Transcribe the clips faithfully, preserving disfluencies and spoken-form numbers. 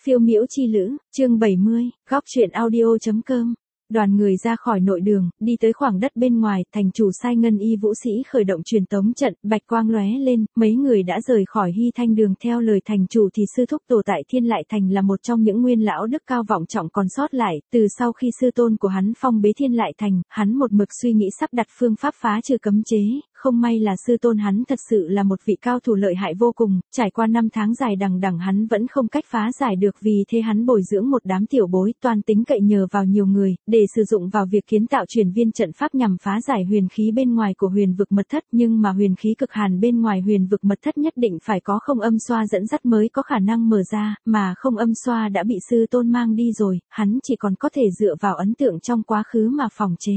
Phiêu miễu chi lữ, chương bảy mươi, góc truyện audio.com. Đoàn người ra khỏi nội đường, đi tới khoảng đất bên ngoài, thành chủ sai ngân y vũ sĩ khởi động truyền tống trận, bạch quang lóe lên, mấy người đã rời khỏi Hy Thanh đường. Theo lời thành chủ thì sư thúc tổ tại Thiên Lại Thành là một trong những nguyên lão đức cao vọng trọng còn sót lại, từ sau khi sư tôn của hắn phong bế Thiên Lại Thành, hắn một mực suy nghĩ sắp đặt phương pháp phá trừ cấm chế, không may là sư tôn hắn thật sự là một vị cao thủ lợi hại vô cùng, trải qua năm tháng dài đằng đẵng hắn vẫn không cách phá giải được, vì thế hắn bồi dưỡng một đám tiểu bối, toàn tính cậy nhờ vào nhiều người, để sử dụng vào việc kiến tạo truyền viên trận pháp nhằm phá giải huyền khí bên ngoài của huyền vực mật thất, nhưng mà huyền khí cực hàn bên ngoài huyền vực mật thất nhất định phải có không âm xoa dẫn dắt mới có khả năng mở ra, mà không âm xoa đã bị sư tôn mang đi rồi, hắn chỉ còn có thể dựa vào ấn tượng trong quá khứ mà phòng chế.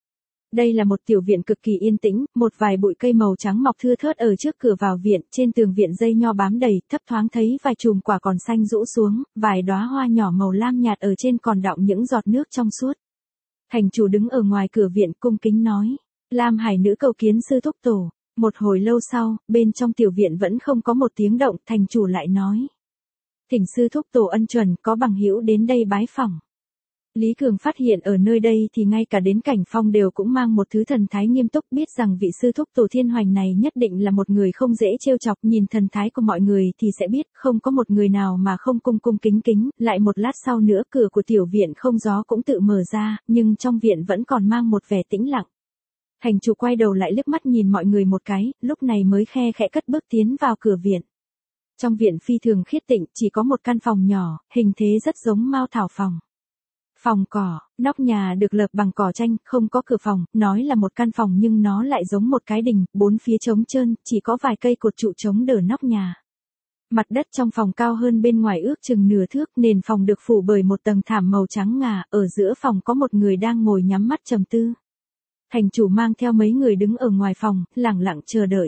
Đây là một tiểu viện cực kỳ yên tĩnh, một vài bụi cây màu trắng mọc thưa thớt ở trước cửa vào viện, trên tường viện dây nho bám đầy, thấp thoáng thấy vài chùm quả còn xanh rũ xuống, vài đóa hoa nhỏ màu lam nhạt ở trên còn đọng những giọt nước trong suốt. Thành chủ đứng ở ngoài cửa viện cung kính nói, Lam Hải nữ cầu kiến sư thúc tổ. Một hồi lâu sau, bên trong tiểu viện vẫn không có một tiếng động, thành chủ lại nói, thỉnh sư thúc tổ ân chuẩn, có bằng hữu đến đây bái phỏng. Lý Cường phát hiện ở nơi đây thì ngay cả đến Cảnh Phong đều cũng mang một thứ thần thái nghiêm túc, biết rằng vị sư thúc tổ Thiên Hoành này nhất định là một người không dễ trêu chọc, nhìn thần thái của mọi người thì sẽ biết không có một người nào mà không cung cung kính kính. Lại một lát sau nữa cửa của tiểu viện không gió cũng tự mở ra, nhưng trong viện vẫn còn mang một vẻ tĩnh lặng. Thành chủ quay đầu lại liếc mắt nhìn mọi người một cái, lúc này mới khe khẽ cất bước tiến vào cửa viện. Trong viện phi thường khiết tịnh, chỉ có một căn phòng nhỏ, hình thế rất giống Mao Thảo phòng. Phòng cỏ, nóc nhà được lợp bằng cỏ tranh, không có cửa phòng, nói là một căn phòng nhưng nó lại giống một cái đình, bốn phía trống trơn, chỉ có vài cây cột trụ chống đỡ nóc nhà. Mặt đất trong phòng cao hơn bên ngoài ước chừng nửa thước, nền phòng được phủ bởi một tầng thảm màu trắng ngà, ở giữa phòng có một người đang ngồi nhắm mắt trầm tư. Thành chủ mang theo mấy người đứng ở ngoài phòng, lẳng lặng chờ đợi.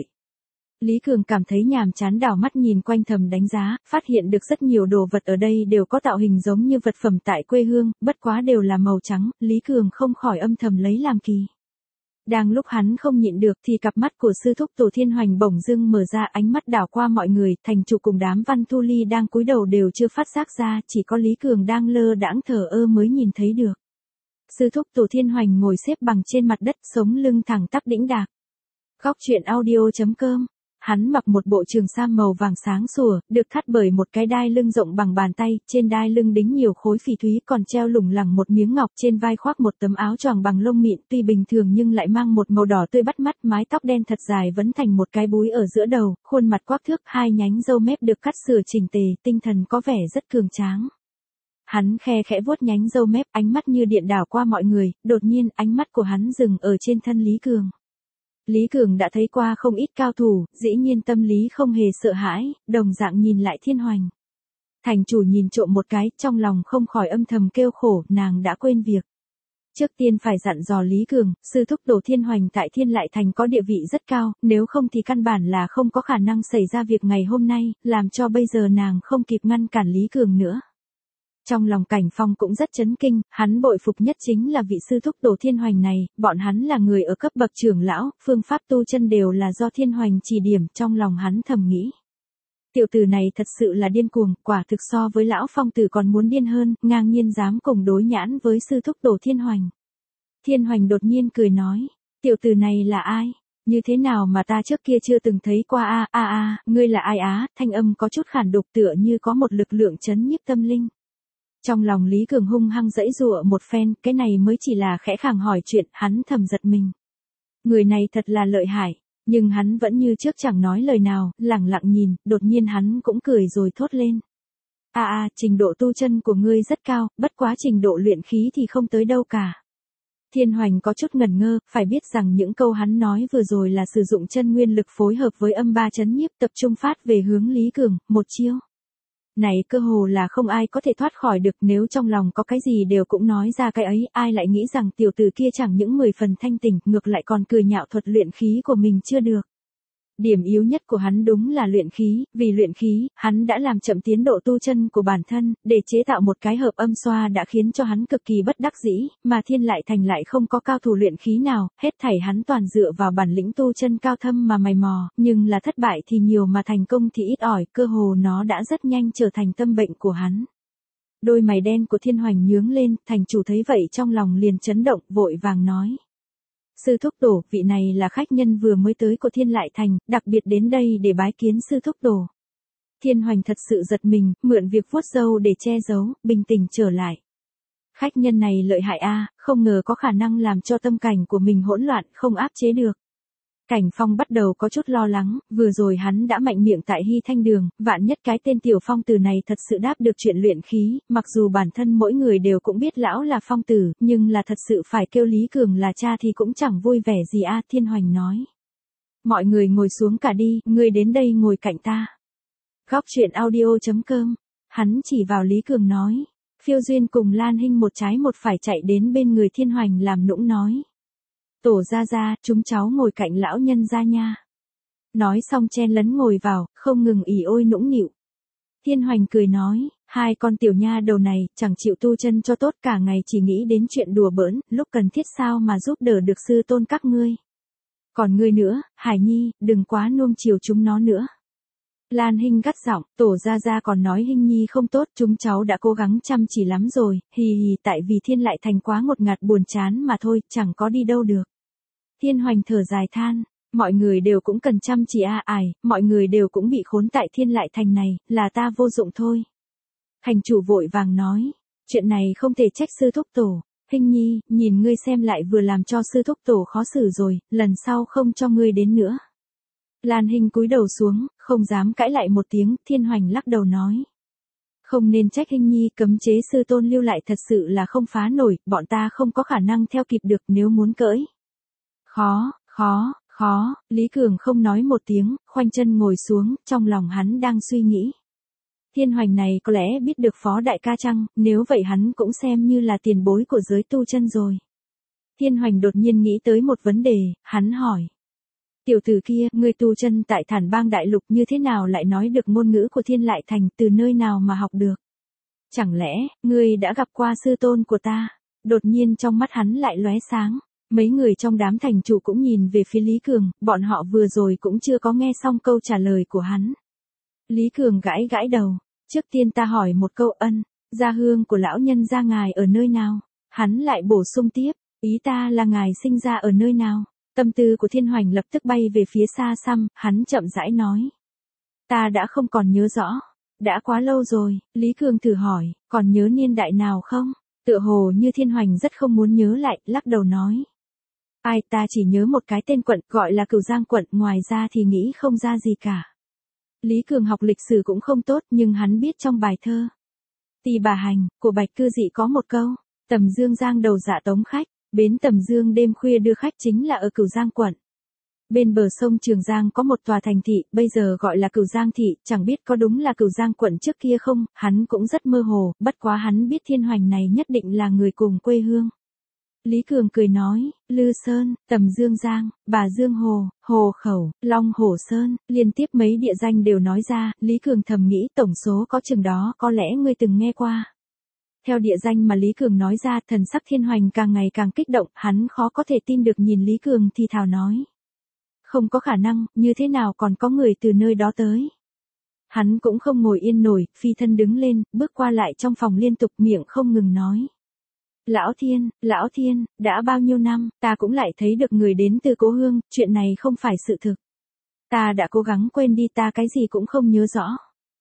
Lý Cường cảm thấy nhàm chán đảo mắt nhìn quanh thầm đánh giá, phát hiện được rất nhiều đồ vật ở đây đều có tạo hình giống như vật phẩm tại quê hương, bất quá đều là màu trắng, Lý Cường không khỏi âm thầm lấy làm kỳ. Đang lúc hắn không nhịn được thì cặp mắt của sư thúc tổ Thiên Hoành bỗng dưng mở ra, ánh mắt đảo qua mọi người, thành chủ cùng đám Văn Thu Ly đang cúi đầu đều chưa phát giác ra, chỉ có Lý Cường đang lơ đãng thờ ơ mới nhìn thấy được. Sư thúc tổ Thiên Hoành ngồi xếp bằng trên mặt đất, sống lưng thẳng tắp đĩnh đạc. Góc truyện audio.com. Hắn mặc một bộ trường sam màu vàng sáng sủa, được thắt bởi một cái đai lưng rộng bằng bàn tay, trên đai lưng đính nhiều khối phỉ thúy, còn treo lủng lẳng một miếng ngọc, trên vai khoác một tấm áo choàng bằng lông mịn, tuy bình thường nhưng lại mang một màu đỏ tươi bắt mắt, mái tóc đen thật dài vấn thành một cái búi ở giữa đầu, khuôn mặt quắc thước, hai nhánh râu mép được cắt sửa chỉnh tề, tinh thần có vẻ rất cường tráng. Hắn khe khẽ vuốt nhánh râu mép, ánh mắt như điện đảo qua mọi người, đột nhiên ánh mắt của hắn dừng ở trên thân Lý Cường. Lý Cường đã thấy qua không ít cao thủ, dĩ nhiên tâm lý không hề sợ hãi, đồng dạng nhìn lại Thiên Hoành. Thành chủ nhìn trộm một cái, trong lòng không khỏi âm thầm kêu khổ, nàng đã quên việc. Trước tiên phải dặn dò Lý Cường, sư thúc tổ Thiên Hoành tại Thiên Lại Thành có địa vị rất cao, nếu không thì căn bản là không có khả năng xảy ra việc ngày hôm nay, làm cho bây giờ nàng không kịp ngăn cản Lý Cường nữa. Trong lòng Cảnh Phong cũng rất chấn kinh, hắn bội phục nhất chính là vị sư thúc tổ Thiên Hoành này, bọn hắn là người ở cấp bậc trưởng lão, phương pháp tu chân đều là do Thiên Hoành chỉ điểm, trong lòng hắn thầm nghĩ. Tiểu tử này thật sự là điên cuồng, quả thực so với lão phong tử còn muốn điên hơn, ngang nhiên dám cùng đối nhãn với sư thúc tổ Thiên Hoành. Thiên Hoành đột nhiên cười nói, tiểu tử này là ai? Như thế nào mà ta trước kia chưa từng thấy qua a a a, ngươi là ai á? Thanh âm có chút khản đục tựa như có một lực lượng chấn nhiếp tâm linh. Trong lòng Lý Cường hung hăng giãy giụa một phen, cái này mới chỉ là khẽ khàng hỏi chuyện, hắn thầm giật mình. Người này thật là lợi hại, nhưng hắn vẫn như trước chẳng nói lời nào, lẳng lặng nhìn, đột nhiên hắn cũng cười rồi thốt lên. A a, trình độ tu chân của ngươi rất cao, bất quá trình độ luyện khí thì không tới đâu cả. Thiên Hoành có chút ngẩn ngơ, phải biết rằng những câu hắn nói vừa rồi là sử dụng chân nguyên lực phối hợp với âm ba chấn nhiếp tập trung phát về hướng Lý Cường, một chiêu. Này cơ hồ là không ai có thể thoát khỏi được, nếu trong lòng có cái gì đều cũng nói ra cái ấy, ai lại nghĩ rằng tiểu tử kia chẳng những mười phần thanh tỉnh, ngược lại còn cười nhạo thuật luyện khí của mình chưa được. Điểm yếu nhất của hắn đúng là luyện khí, vì luyện khí, hắn đã làm chậm tiến độ tu chân của bản thân, để chế tạo một cái hợp âm xoa đã khiến cho hắn cực kỳ bất đắc dĩ, mà Thiên Lại Thành lại không có cao thủ luyện khí nào, hết thảy hắn toàn dựa vào bản lĩnh tu chân cao thâm mà mày mò, nhưng là thất bại thì nhiều mà thành công thì ít ỏi, cơ hồ nó đã rất nhanh trở thành tâm bệnh của hắn. Đôi mày đen của Thiên Hoành nhướng lên, thành chủ thấy vậy trong lòng liền chấn động, vội vàng nói. Sư thúc tổ, vị này là khách nhân vừa mới tới của Thiên Lại Thành, đặc biệt đến đây để bái kiến sư thúc tổ. Thiên Hoành thật sự giật mình, mượn việc vuốt râu để che giấu, bình tĩnh trở lại. Khách nhân này lợi hại a, không ngờ có khả năng làm cho tâm cảnh của mình hỗn loạn, không áp chế được. Cảnh Phong bắt đầu có chút lo lắng, vừa rồi hắn đã mạnh miệng tại Hy Thanh Đường, vạn nhất cái tên tiểu phong tử này thật sự đáp được chuyện luyện khí, mặc dù bản thân mỗi người đều cũng biết lão là phong tử, nhưng là thật sự phải kêu Lý Cường là cha thì cũng chẳng vui vẻ gì a. Thiên Hoành nói. Mọi người ngồi xuống cả đi, ngươi đến đây ngồi cạnh ta. Góc truyện audio chấm com, hắn chỉ vào Lý Cường nói. Phiêu Duyên cùng Lan Hinh một trái một phải chạy đến bên người Thiên Hoành làm nũng nói. Tổ ra ra, chúng cháu ngồi cạnh lão nhân ra nha. Nói xong chen lấn ngồi vào, không ngừng ỉ ôi nũng nịu. Thiên Hoành cười nói, hai con tiểu nha đầu này, chẳng chịu tu chân cho tốt, cả ngày chỉ nghĩ đến chuyện đùa bỡn, lúc cần thiết sao mà giúp đỡ được sư tôn các ngươi. Còn ngươi nữa, Hải Nhi, đừng quá nuông chiều chúng nó nữa. Lan Hinh gắt giọng, tổ ra ra còn nói Hinh Nhi không tốt, chúng cháu đã cố gắng chăm chỉ lắm rồi, hì hì, tại vì Thiên Lại Thành quá ngột ngạt buồn chán mà thôi, chẳng có đi đâu được. Thiên Hoành thở dài than, mọi người đều cũng cần chăm chỉ a, ải, mọi người đều cũng bị khốn tại Thiên Lại Thành này, là ta vô dụng thôi. Thành chủ vội vàng nói, chuyện này không thể trách sư thúc tổ. Hinh Nhi, nhìn ngươi xem lại vừa làm cho sư thúc tổ khó xử rồi, lần sau không cho ngươi đến nữa. Lan Hinh cúi đầu xuống, không dám cãi lại một tiếng, Thiên Hoành lắc đầu nói. Không nên trách Hinh Nhi, cấm chế sư tôn lưu lại thật sự là không phá nổi, bọn ta không có khả năng theo kịp được nếu muốn cưỡi. Khó, khó, khó, Lý Cường không nói một tiếng, khoanh chân ngồi xuống, trong lòng hắn đang suy nghĩ. Thiên Hoành này có lẽ biết được phó đại ca chăng, nếu vậy hắn cũng xem như là tiền bối của giới tu chân rồi. Thiên Hoành đột nhiên nghĩ tới một vấn đề, hắn hỏi. Tiểu tử kia, ngươi tu chân tại Thản Bang Đại Lục như thế nào lại nói được ngôn ngữ của Thiên Lại Thành, từ nơi nào mà học được? Chẳng lẽ, ngươi đã gặp qua sư tôn của ta? Đột nhiên trong mắt hắn lại lóe sáng. Mấy người trong đám thành chủ cũng nhìn về phía Lý Cường, bọn họ vừa rồi cũng chưa có nghe xong câu trả lời của hắn. Lý Cường gãi gãi đầu, trước tiên ta hỏi một câu ân, gia hương của lão nhân gia ngài ở nơi nào? Hắn lại bổ sung tiếp, ý ta là ngài sinh ra ở nơi nào? Tâm tư của Thiên Hoành lập tức bay về phía xa xăm, hắn chậm rãi nói. Ta đã không còn nhớ rõ, đã quá lâu rồi, Lý Cường thử hỏi, còn nhớ niên đại nào không? Tựa hồ như Thiên Hoành rất không muốn nhớ lại, lắc đầu nói. Ai, ta chỉ nhớ một cái tên quận, gọi là Cửu Giang quận, ngoài ra thì nghĩ không ra gì cả. Lý Cường học lịch sử cũng không tốt, nhưng hắn biết trong bài thơ Tỳ Bà Hành, của Bạch Cư Dị có một câu, Tầm Dương giang đầu dạ tống khách, bến Tầm Dương đêm khuya đưa khách chính là ở Cửu Giang quận. Bên bờ sông Trường Giang có một tòa thành thị, bây giờ gọi là Cửu Giang thị, chẳng biết có đúng là Cửu Giang quận trước kia không, hắn cũng rất mơ hồ, bất quá hắn biết Thiên Hoành này nhất định là người cùng quê hương. Lý Cường cười nói, Lư Sơn, Tầm Dương Giang, Bà Dương Hồ, Hồ Khẩu, Long Hổ Sơn, liên tiếp mấy địa danh đều nói ra, Lý Cường thầm nghĩ tổng số có chừng đó có lẽ ngươi từng nghe qua. Theo địa danh mà Lý Cường nói ra, thần sắc Thiên Hoành càng ngày càng kích động, hắn khó có thể tin được nhìn Lý Cường thì thào nói. Không có khả năng, như thế nào còn có người từ nơi đó tới. Hắn cũng không ngồi yên nổi, phi thân đứng lên, bước qua lại trong phòng liên tục miệng không ngừng nói. Lão Thiên, Lão Thiên, đã bao nhiêu năm, ta cũng lại thấy được người đến từ cố hương, chuyện này không phải sự thực. Ta đã cố gắng quên đi, ta cái gì cũng không nhớ rõ.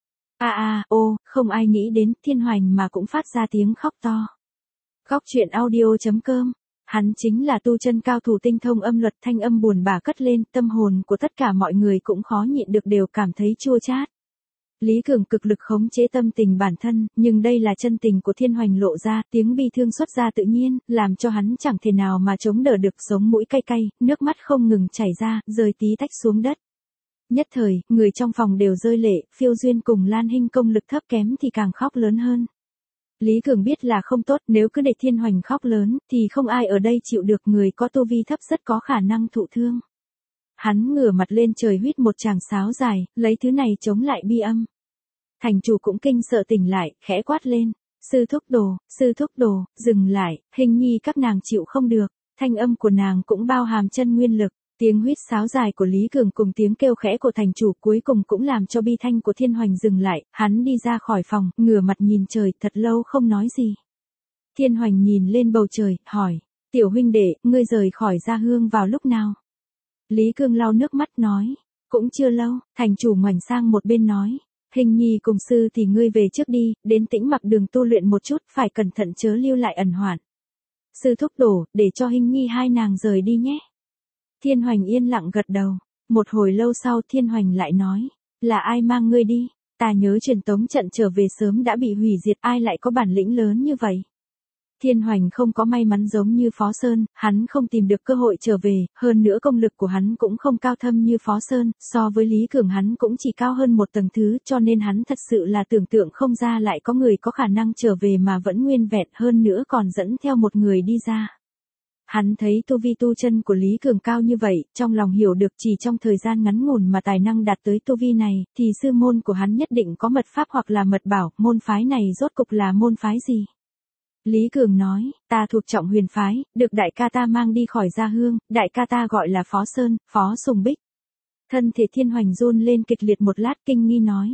A a, ô, không ai nghĩ đến, Thiên Hoành mà cũng phát ra tiếng khóc to. Góc truyện audio chấm com, hắn chính là tu chân cao thủ tinh thông âm luật, thanh âm buồn bã cất lên, tâm hồn của tất cả mọi người cũng khó nhịn được, đều cảm thấy chua chát. Lý Cường cực lực khống chế tâm tình bản thân, nhưng đây là chân tình của Thiên Hoành lộ ra, tiếng bi thương xuất ra tự nhiên, làm cho hắn chẳng thể nào mà chống đỡ được, sống mũi cay cay, nước mắt không ngừng chảy ra, rơi tí tách xuống đất. Nhất thời, người trong phòng đều rơi lệ, Phiêu Duyên cùng Lan Hinh công lực thấp kém thì càng khóc lớn hơn. Lý Cường biết là không tốt, nếu cứ để Thiên Hoành khóc lớn, thì không ai ở đây chịu được, người có tu vi thấp rất có khả năng thụ thương. Hắn ngửa mặt lên trời huýt một tràng sáo dài, lấy thứ này chống lại bi âm. Thành chủ cũng kinh sợ tỉnh lại, khẽ quát lên. Sư thúc đồ, sư thúc đồ, dừng lại, Hình Nhi các nàng chịu không được. Thanh âm của nàng cũng bao hàm chân nguyên lực. Tiếng huýt sáo dài của Lý Cường cùng tiếng kêu khẽ của thành chủ cuối cùng cũng làm cho bi thanh của Thiên Hoành dừng lại, hắn đi ra khỏi phòng, ngửa mặt nhìn trời, thật lâu không nói gì. Thiên Hoành nhìn lên bầu trời, hỏi, tiểu huynh đệ, ngươi rời khỏi Gia Hương vào lúc nào? Lý Cường lau nước mắt nói, cũng chưa lâu. Thành chủ ngoảnh sang một bên nói, Hình nhi cùng sư thì ngươi về trước đi, đến Tĩnh Mặc Đường tu luyện một chút, phải cẩn thận chớ lưu lại ẩn hoạn. Sư thúc đổ, để cho Hình nhi hai nàng rời đi nhé. Thiên Hoành yên lặng gật đầu. Một hồi lâu sau Thiên Hoành lại nói, là ai mang ngươi đi? Ta nhớ truyền tống trận trở về sớm đã bị hủy diệt, ai lại có bản lĩnh lớn như vậy? Thiên Hoành không có may mắn giống như Phó Sơn, hắn không tìm được cơ hội trở về, hơn nữa công lực của hắn cũng không cao thâm như Phó Sơn, so với Lý Cường hắn cũng chỉ cao hơn một tầng thứ, cho nên hắn thật sự là tưởng tượng không ra lại có người có khả năng trở về mà vẫn nguyên vẹn, hơn nữa còn dẫn theo một người đi ra. Hắn thấy tu vi tu chân của Lý Cường cao như vậy, trong lòng hiểu được chỉ trong thời gian ngắn ngủn mà tài năng đạt tới tu vi này, thì sư môn của hắn nhất định có mật pháp hoặc là mật bảo, môn phái này rốt cục là môn phái gì? Lý Cường nói, ta thuộc Trọng Huyền phái, được đại ca ta mang đi khỏi Gia Hương, đại ca ta gọi là Phó Sơn, Phó Sùng Bích. Thân thể Thiên Hoành run lên kịch liệt một lát kinh nghi nói.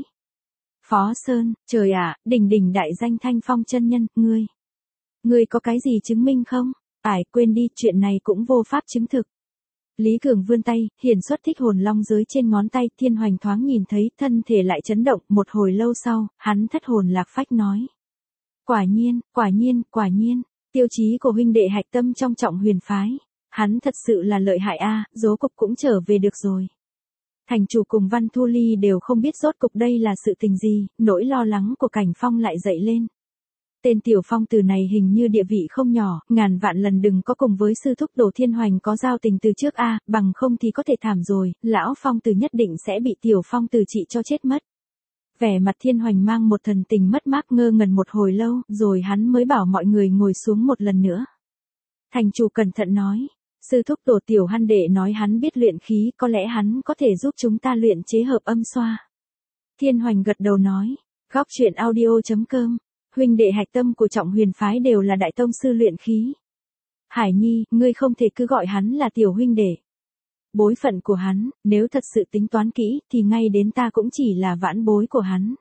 Phó Sơn, trời ạ, đỉnh đỉnh đại danh Thanh Phong chân nhân, ngươi. Ngươi có cái gì chứng minh không? Ải, quên đi, chuyện này cũng vô pháp chứng thực. Lý Cường vươn tay, hiển xuất Thích Hồn Long giới trên ngón tay, Thiên Hoành thoáng nhìn thấy, thân thể lại chấn động, một hồi lâu sau, hắn thất hồn lạc phách nói. Quả nhiên, quả nhiên, quả nhiên, tiêu chí của huynh đệ hạch tâm trong Trọng Huyền phái. Hắn thật sự là lợi hại a, à, rốt cục cũng trở về được rồi. Thành chủ cùng Văn Thu Ly đều không biết rốt cục đây là sự tình gì, nỗi lo lắng của Cảnh Phong lại dậy lên. Tên tiểu phong tử này hình như địa vị không nhỏ, ngàn vạn lần đừng có cùng với sư thúc Đồ Thiên Hoành có giao tình từ trước a, à, bằng không thì có thể thảm rồi, lão phong tử nhất định sẽ bị tiểu phong tử trị cho chết mất. Vẻ mặt Thiên Hoành mang một thần tình mất mát ngơ ngẩn một hồi lâu, rồi hắn mới bảo mọi người ngồi xuống một lần nữa. Thành chủ cẩn thận nói, sư thúc Tổ tiểu Hăn đệ nói hắn biết luyện khí, có lẽ hắn có thể giúp chúng ta luyện chế hợp âm xoa. Thiên Hoành gật đầu nói, góc truyện audio chấm com, huynh đệ hạch tâm của Trọng Huyền phái đều là đại tông sư luyện khí. Hải Nhi, ngươi không thể cứ gọi hắn là tiểu huynh đệ. Bối phận của hắn, nếu thật sự tính toán kỹ, thì ngay đến ta cũng chỉ là vãn bối của hắn.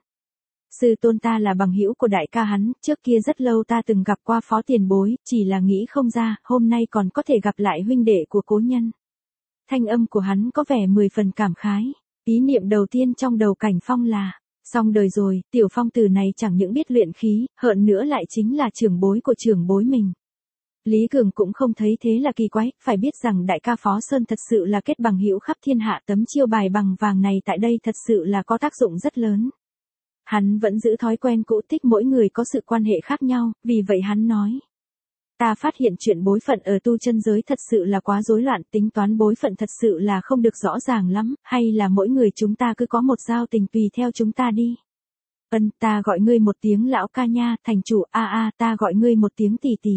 Sư tôn ta là bằng hữu của đại ca hắn, trước kia rất lâu ta từng gặp qua Phó tiền bối, chỉ là nghĩ không ra, hôm nay còn có thể gặp lại huynh đệ của cố nhân. Thanh âm của hắn có vẻ mười phần cảm khái, ý niệm đầu tiên trong đầu Cảnh Phong là, xong đời rồi, tiểu phong tử này chẳng những biết luyện khí, hơn nữa lại chính là trưởng bối của trưởng bối mình. Lý Cường cũng không thấy thế là kỳ quái, phải biết rằng đại ca Phó Sơn thật sự là kết bằng hữu khắp thiên hạ, tấm chiêu bài bằng vàng này tại đây thật sự là có tác dụng rất lớn. Hắn vẫn giữ thói quen cũ thích mỗi người có sự quan hệ khác nhau, vì vậy hắn nói. Ta phát hiện chuyện bối phận ở tu chân giới thật sự là quá rối loạn, tính toán bối phận thật sự là không được rõ ràng lắm, hay là mỗi người chúng ta cứ có một giao tình tùy theo chúng ta đi. Ân, ta gọi ngươi một tiếng lão ca nha, thành chủ, a a, ta gọi ngươi một tiếng tỷ tỷ.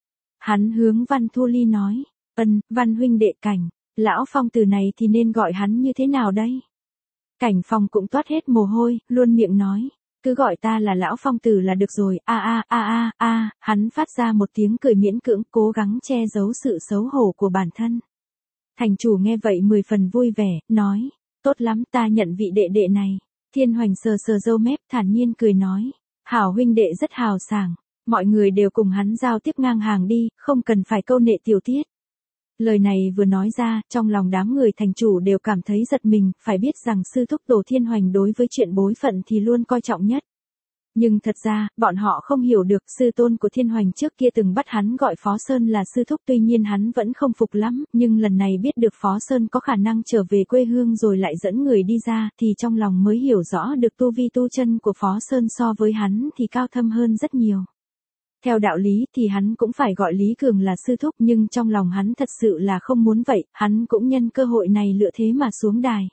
Hắn hướng Văn Thu Ly nói, ân, Văn huynh đệ Cảnh, lão phong từ này thì nên gọi hắn như thế nào đây? Cảnh Phong cũng toát hết mồ hôi, luôn miệng nói, cứ gọi ta là lão phong tử là được rồi, a a a a a, hắn phát ra một tiếng cười miễn cưỡng, cố gắng che giấu sự xấu hổ của bản thân. Thành chủ nghe vậy mười phần vui vẻ, nói, tốt lắm, ta nhận vị đệ đệ này. Thiên Hoành sờ sờ râu mép thản nhiên cười nói, hảo huynh đệ rất hào sảng, mọi người đều cùng hắn giao tiếp ngang hàng đi, không cần phải câu nệ tiểu tiết. Lời này vừa nói ra, trong lòng đám người thành chủ đều cảm thấy giật mình, phải biết rằng sư thúc Tổ Thiên Hoành đối với chuyện bối phận thì luôn coi trọng nhất. Nhưng thật ra, bọn họ không hiểu được, sư tôn của Thiên Hoành trước kia từng bắt hắn gọi Phó Sơn là sư thúc, tuy nhiên hắn vẫn không phục lắm, nhưng lần này biết được Phó Sơn có khả năng trở về quê hương rồi lại dẫn người đi ra, thì trong lòng mới hiểu rõ được tu vi tu chân của Phó Sơn so với hắn thì cao thâm hơn rất nhiều. Theo đạo lý thì hắn cũng phải gọi Lý Cường là sư thúc, nhưng trong lòng hắn thật sự là không muốn vậy, hắn cũng nhân cơ hội này lựa thế mà xuống đài.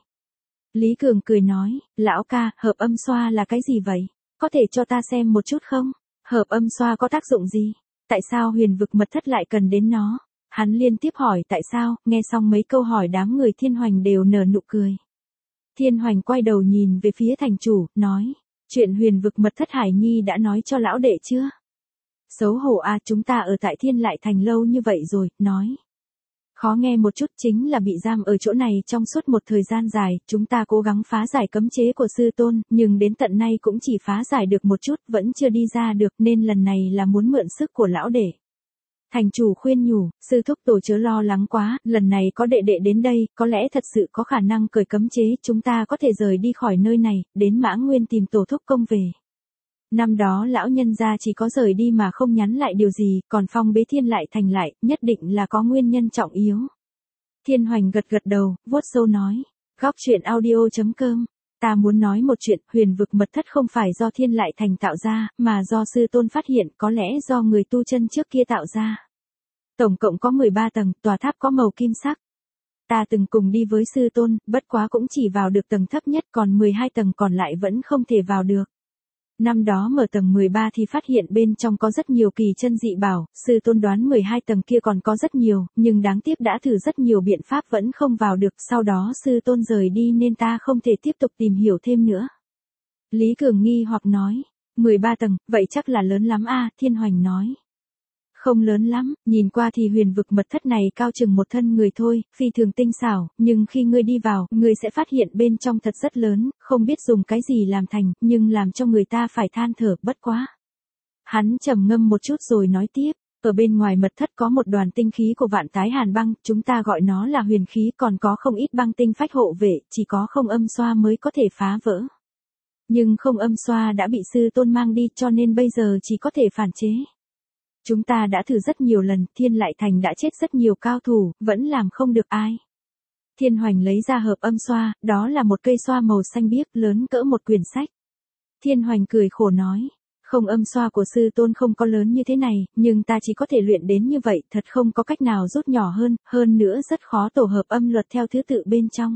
Lý Cường cười nói, lão ca, hợp âm xoa là cái gì vậy? Có thể cho ta xem một chút không? Hợp âm xoa có tác dụng gì? Tại sao huyền vực mật thất lại cần đến nó? Hắn liên tiếp hỏi tại sao, nghe xong mấy câu hỏi đám người Thiên Hoành đều nở nụ cười. Thiên Hoành quay đầu nhìn về phía thành chủ, nói, chuyện huyền vực mật thất Hải Nhi đã nói cho lão đệ chưa? Xấu hổ a, chúng ta ở tại Thiên Lại Thành lâu như vậy rồi, nói. Khó nghe một chút chính là bị giam ở chỗ này trong suốt một thời gian dài, chúng ta cố gắng phá giải cấm chế của sư tôn, nhưng đến tận nay cũng chỉ phá giải được một chút, vẫn chưa đi ra được, nên lần này là muốn mượn sức của lão đệ. Thành chủ khuyên nhủ, sư thúc tổ chớ lo lắng quá, lần này có đệ đệ đến đây, có lẽ thật sự có khả năng cởi cấm chế, chúng ta có thể rời đi khỏi nơi này, đến Mã Nguyên tìm tổ thúc công về. Năm đó lão nhân gia chỉ có rời đi mà không nhắn lại điều gì, còn phong bế thiên lại thành lại, nhất định là có nguyên nhân trọng yếu. Thiên Hoành gật gật đầu, vuốt sâu nói, góc truyện audio chấm com, ta muốn nói một chuyện, huyền vực mật thất không phải do thiên lại thành tạo ra, mà do sư tôn phát hiện, có lẽ do người tu chân trước kia tạo ra. Tổng cộng có mười ba tầng, tòa tháp có màu kim sắc. Ta từng cùng đi với sư tôn, bất quá cũng chỉ vào được tầng thấp nhất, còn mười hai tầng còn lại vẫn không thể vào được. Năm đó mở tầng mười ba thì phát hiện bên trong có rất nhiều kỳ chân dị bảo, sư tôn đoán mười hai tầng kia còn có rất nhiều, nhưng đáng tiếc đã thử rất nhiều biện pháp vẫn không vào được, sau đó sư tôn rời đi nên ta không thể tiếp tục tìm hiểu thêm nữa. Lý Cường nghi hoặc nói, mười ba tầng, vậy chắc là lớn lắm a, Thiên Hoành nói. Không lớn lắm, nhìn qua thì huyền vực mật thất này cao chừng một thân người thôi, phi thường tinh xảo, nhưng khi ngươi đi vào, ngươi sẽ phát hiện bên trong thật rất lớn, không biết dùng cái gì làm thành, nhưng làm cho người ta phải than thở, bất quá. Hắn trầm ngâm một chút rồi nói tiếp, ở bên ngoài mật thất có một đoàn tinh khí của vạn tái hàn băng, chúng ta gọi nó là huyền khí, còn có không ít băng tinh phách hộ vệ, chỉ có không âm xoa mới có thể phá vỡ. Nhưng không âm xoa đã bị sư tôn mang đi cho nên bây giờ chỉ có thể phản chế. Chúng ta đã thử rất nhiều lần, Thiên Lại Thành đã chết rất nhiều cao thủ, vẫn làm không được ai. Thiên Hoành lấy ra hợp âm xoa, đó là một cây xoa màu xanh biếc lớn cỡ một quyển sách. Thiên Hoành cười khổ nói, không âm xoa của sư tôn không có lớn như thế này, nhưng ta chỉ có thể luyện đến như vậy, thật không có cách nào rút nhỏ hơn, hơn nữa rất khó tổ hợp âm luật theo thứ tự bên trong.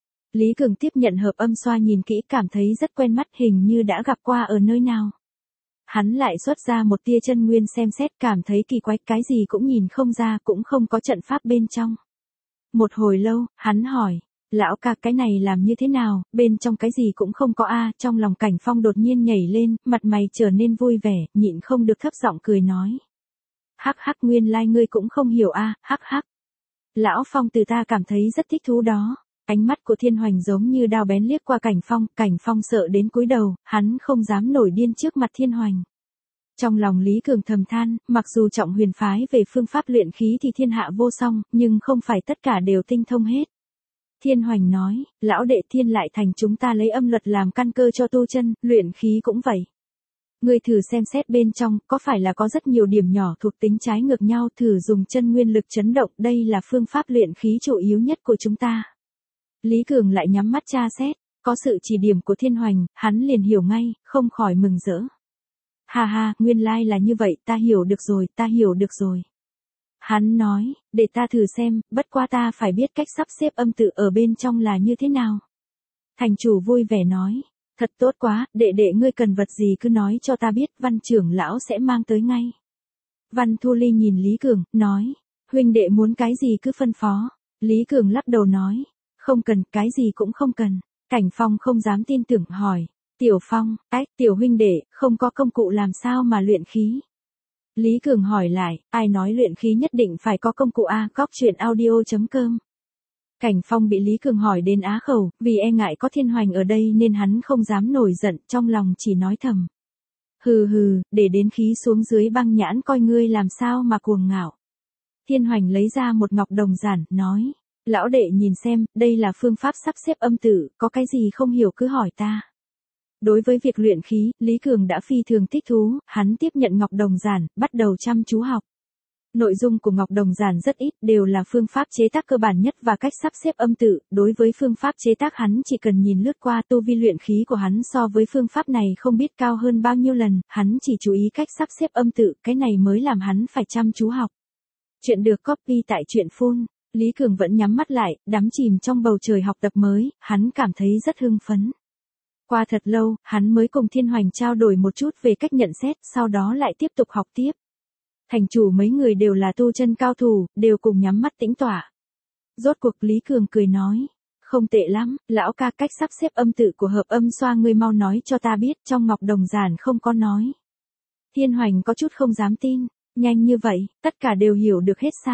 Lý Cường tiếp nhận hợp âm xoa nhìn kỹ cảm thấy rất quen mắt, hình như đã gặp qua ở nơi nào. Hắn lại xuất ra một tia chân nguyên xem xét, cảm thấy kỳ quái, cái gì cũng nhìn không ra, cũng không có trận pháp bên trong. Một hồi lâu, hắn hỏi, lão ca cái này làm như thế nào, bên trong cái gì cũng không có a. Trong lòng Cảnh Phong đột nhiên nhảy lên, mặt mày trở nên vui vẻ, nhịn không được thấp giọng cười nói. Hắc hắc, nguyên lai like ngươi cũng không hiểu a, hắc hắc. Lão Phong từ ta cảm thấy rất thích thú đó. Ánh mắt của Thiên Hoành giống như đao bén liếc qua Cảnh Phong, Cảnh Phong sợ đến cúi đầu, hắn không dám nổi điên trước mặt Thiên Hoành. Trong lòng Lý Cường thầm than, mặc dù trọng huyền phái về phương pháp luyện khí thì thiên hạ vô song, nhưng không phải tất cả đều tinh thông hết. Thiên Hoành nói, lão đệ Thiên Lại Thành chúng ta lấy âm luật làm căn cơ cho tu chân, luyện khí cũng vậy. Ngươi thử xem xét bên trong, có phải là có rất nhiều điểm nhỏ thuộc tính trái ngược nhau, thử dùng chân nguyên lực chấn động, đây là phương pháp luyện khí chủ yếu nhất của chúng ta. Lý Cường lại nhắm mắt tra xét, có sự chỉ điểm của Thiên Hoành, hắn liền hiểu ngay, không khỏi mừng rỡ. Ha ha, nguyên lai là như vậy, ta hiểu được rồi, ta hiểu được rồi. Hắn nói, để ta thử xem, bất quá ta phải biết cách sắp xếp âm tự ở bên trong là như thế nào. Thành chủ vui vẻ nói, thật tốt quá, đệ đệ ngươi cần vật gì cứ nói cho ta biết, Văn trưởng lão sẽ mang tới ngay. Văn Thu Ly nhìn Lý Cường, nói, huynh đệ muốn cái gì cứ phân phó. Lý Cường lắc đầu nói, không cần, cái gì cũng không cần. Cảnh Phong không dám tin tưởng hỏi, Tiểu Phong, ách, tiểu huynh đệ, không có công cụ làm sao mà luyện khí. Lý Cường hỏi lại, ai nói luyện khí nhất định phải có công cụ a, góc truyện audio chấm com. Cảnh Phong bị Lý Cường hỏi đến á khẩu, vì e ngại có Thiên Hoành ở đây nên hắn không dám nổi giận, trong lòng chỉ nói thầm. Hừ hừ, để đến khí xuống dưới băng nhãn coi ngươi làm sao mà cuồng ngạo. Thiên Hoành lấy ra một ngọc đồng giản, nói. Lão đệ nhìn xem, đây là phương pháp sắp xếp âm tự, có cái gì không hiểu cứ hỏi ta. Đối với việc luyện khí, Lý Cường đã phi thường thích thú, hắn tiếp nhận ngọc đồng giản, bắt đầu chăm chú học. Nội dung của ngọc đồng giản rất ít, đều là phương pháp chế tác cơ bản nhất và cách sắp xếp âm tự, đối với phương pháp chế tác hắn chỉ cần nhìn lướt qua, tu vi luyện khí của hắn so với phương pháp này không biết cao hơn bao nhiêu lần, hắn chỉ chú ý cách sắp xếp âm tự, cái này mới làm hắn phải chăm chú học. Chuyện được copy tại truyện phun. Lý Cường vẫn nhắm mắt lại, đắm chìm trong bầu trời học tập mới, hắn cảm thấy rất hưng phấn. Qua thật lâu, hắn mới cùng Thiên Hoành trao đổi một chút về cách nhận xét, sau đó lại tiếp tục học tiếp. Thành chủ mấy người đều là tu chân cao thủ, đều cùng nhắm mắt tĩnh tọa. Rốt cuộc Lý Cường cười nói, không tệ lắm, lão ca, cách sắp xếp âm tự của hợp âm xoa ngươi mau nói cho ta biết, trong ngọc đồng giản không có nói. Thiên Hoành có chút không dám tin, nhanh như vậy, tất cả đều hiểu được hết sao?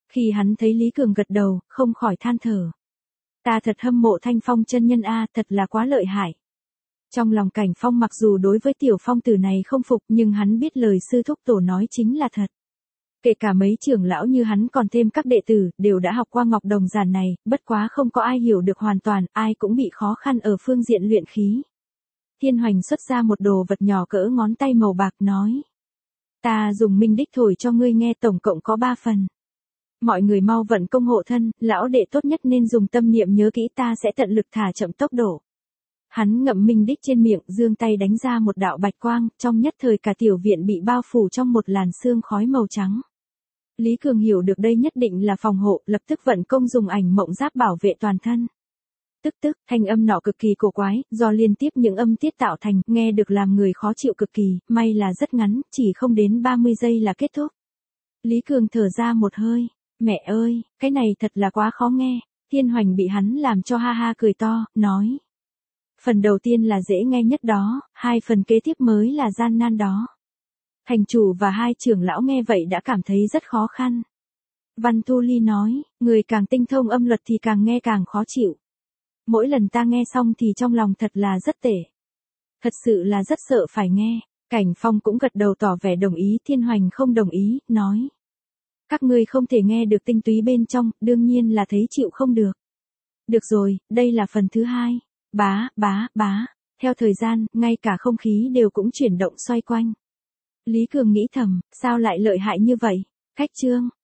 Khi hắn thấy Lý Cường gật đầu, không khỏi than thở. Ta thật hâm mộ Thanh Phong chân nhân a, thật là quá lợi hại. Trong lòng Cảnh Phong mặc dù đối với tiểu phong tử này không phục nhưng hắn biết lời sư thúc tổ nói chính là thật. Kể cả mấy trưởng lão như hắn còn thêm các đệ tử đều đã học qua ngọc đồng giản này, bất quá không có ai hiểu được hoàn toàn, ai cũng bị khó khăn ở phương diện luyện khí. Thiên Hoành xuất ra một đồ vật nhỏ cỡ ngón tay màu bạc nói. Ta dùng minh đích thổi cho ngươi nghe, tổng cộng có ba phần. Mọi người mau vận công hộ thân, lão đệ tốt nhất nên dùng tâm niệm nhớ kỹ, ta sẽ tận lực thả chậm tốc độ. Hắn ngậm minh đích trên miệng, giương tay đánh ra một đạo bạch quang, trong nhất thời cả tiểu viện bị bao phủ trong một làn sương khói màu trắng. Lý Cường hiểu được đây nhất định là phòng hộ, lập tức vận công dùng ảnh mộng giáp bảo vệ toàn thân. Tức tức, thanh âm nọ cực kỳ cổ quái, do liên tiếp những âm tiết tạo thành, nghe được làm người khó chịu cực kỳ, may là rất ngắn, chỉ không đến ba mươi giây là kết thúc. Lý Cường thở ra một hơi, mẹ ơi, cái này thật là quá khó nghe. Thiên Hoành bị hắn làm cho ha ha cười to, nói. Phần đầu tiên là dễ nghe nhất đó, hai phần kế tiếp mới là gian nan đó. Thành chủ và hai trưởng lão nghe vậy đã cảm thấy rất khó khăn. Văn Thu Ly nói, người càng tinh thông âm luật thì càng nghe càng khó chịu. Mỗi lần ta nghe xong thì trong lòng thật là rất tệ. Thật sự là rất sợ phải nghe. Cảnh Phong cũng gật đầu tỏ vẻ đồng ý, Thiên Hoành không đồng ý, nói. Các ngươi không thể nghe được tinh túy bên trong, đương nhiên là thấy chịu không được. Được rồi, đây là phần thứ hai. Bá, bá, bá. Theo thời gian, ngay cả không khí đều cũng chuyển động xoay quanh. Lý Cường nghĩ thầm, sao lại lợi hại như vậy? Khách chương.